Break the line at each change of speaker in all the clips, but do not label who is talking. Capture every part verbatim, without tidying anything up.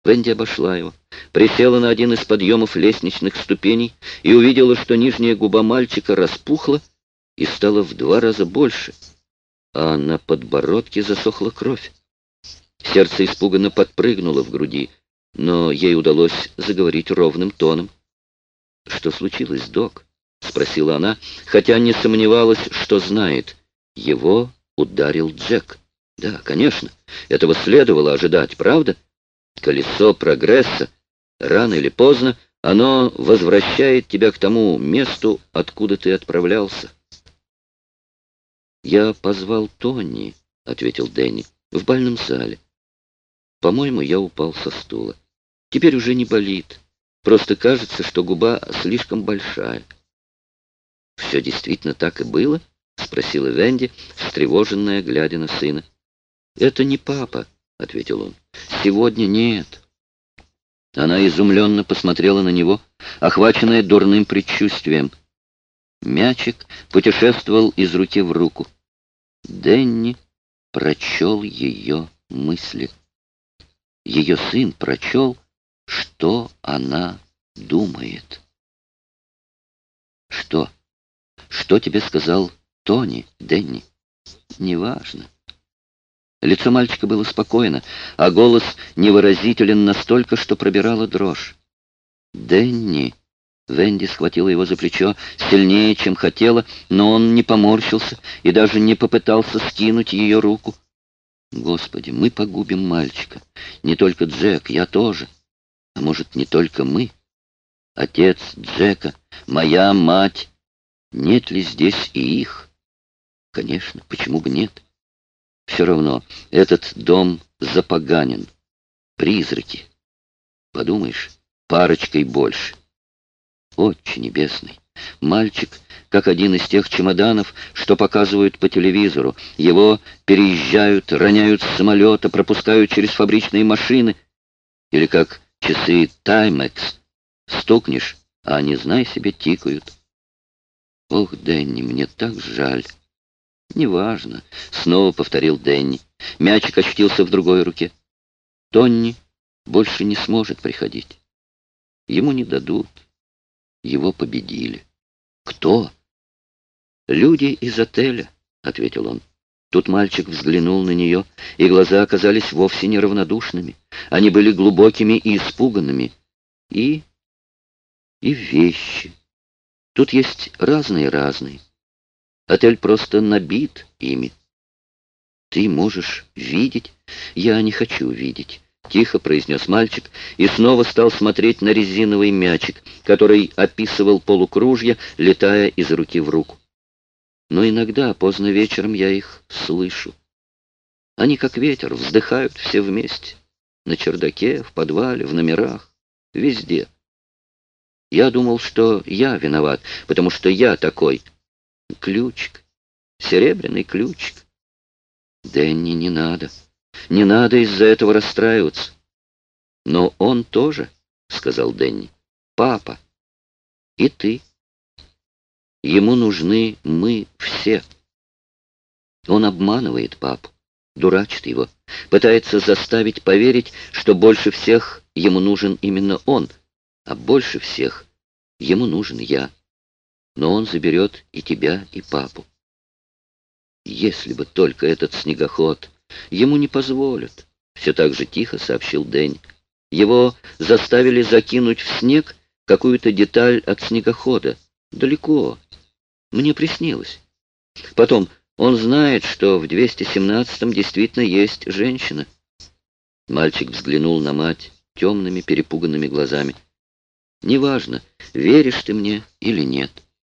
Венди обошла его, присела на один из подъемов лестничных ступеней и увидела, что нижняя губа мальчика распухла и стала в два раза больше, а на подбородке засохла кровь. Сердце испуганно подпрыгнуло в груди, но ей удалось заговорить ровным тоном. «Что случилось, док?» — спросила она, хотя не сомневалась, что знает. Его ударил Джек. Да, конечно, этого следовало ожидать, правда? Колесо прогресса, рано или поздно, оно возвращает тебя к тому месту, откуда ты отправлялся. «Я позвал Тони», — ответил Дэнни, — «в бальном зале. По-моему, я упал со стула. Теперь уже не болит. Просто кажется, что губа слишком большая». «Все действительно так и было?» — спросила Венди, встревоженная, глядя на сына. «Это не папа», — ответил он. «Сегодня нет». Она изумленно посмотрела на него, охваченная дурным предчувствием. Мячик путешествовал из руки в руку. Дэнни прочел ее мысли. Ее сын прочел, что она думает. «Что? Что тебе сказал Тони, Дэнни?» «Неважно». Лицо мальчика было спокойно, а голос невыразителен настолько, что пробирала дрожь. «Дэнни!» Венди схватила его за плечо сильнее, чем хотела, но он не поморщился и даже не попытался скинуть ее руку. «Господи, мы погубим мальчика. Не только Джек, я тоже. А может, не только мы? Отец Джека, моя мать. Нет ли здесь и их? Конечно, почему бы нет? Все равно, этот дом запоганен. Призраки. Подумаешь, парочкой больше. Отче небесный, мальчик, как один из тех чемоданов, что показывают по телевизору. Его переезжают, роняют с самолета, пропускают через фабричные машины. Или как часы Таймекс. Стукнешь, а они, знай себе, тикают. Ох, Дэнни, мне так жаль. «Неважно», — снова повторил Дэнни. Мячик очутился в другой руке. Тонни больше не сможет приходить. Ему не дадут. Его победили. «Кто?» «Люди из отеля», — ответил он. Тут мальчик взглянул на нее, и глаза оказались вовсе неравнодушными. Они были глубокими и испуганными. И... и вещи. Тут есть разные-разные. Отель просто набит ими. Ты можешь видеть? Я не хочу видеть, тихо произнес мальчик и снова стал смотреть на резиновый мячик, который описывал полукружье, летая из руки в руку. Но иногда, поздно вечером, я их слышу. Они, как ветер, вздыхают все вместе. На чердаке, в подвале, в номерах, везде. Я думал, что я виноват, потому что я такой. Ключик. Серебряный ключик. Дэнни, не надо. Не надо из-за этого расстраиваться. Но он тоже, сказал Дэнни. Папа. И ты. Ему нужны мы все. Он обманывает папу, дурачит его, пытается заставить поверить, что больше всех ему нужен именно он, а больше всех ему нужен я. Но он заберет и тебя, и папу. Если бы только этот снегоход. Ему не позволят, все так же тихо сообщил Дэнни. Его заставили закинуть в снег какую-то деталь от снегохода. Далеко. Мне приснилось. Потом, он знает, что в двести семнадцатом действительно есть женщина. Мальчик взглянул на мать темными перепуганными глазами. Неважно, веришь ты мне или нет.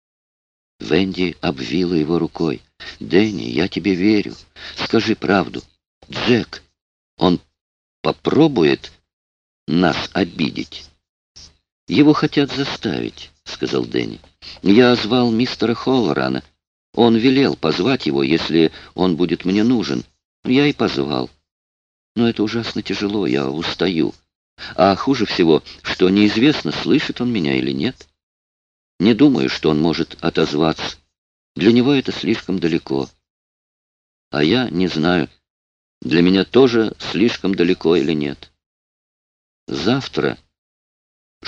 Венди обвила его рукой. «Дэнни, я тебе верю. Скажи правду. Джек, он попробует нас обидеть?» «Его хотят заставить», — сказал Дэнни. «Я звал мистера Холлорана. Он велел позвать его, если он будет мне нужен. Я и позвал. Но это ужасно тяжело, я устаю. А хуже всего, что неизвестно, слышит он меня или нет. Не думаю, что он может отозваться. Для него это слишком далеко. А я не знаю, для меня тоже слишком далеко или нет. завтра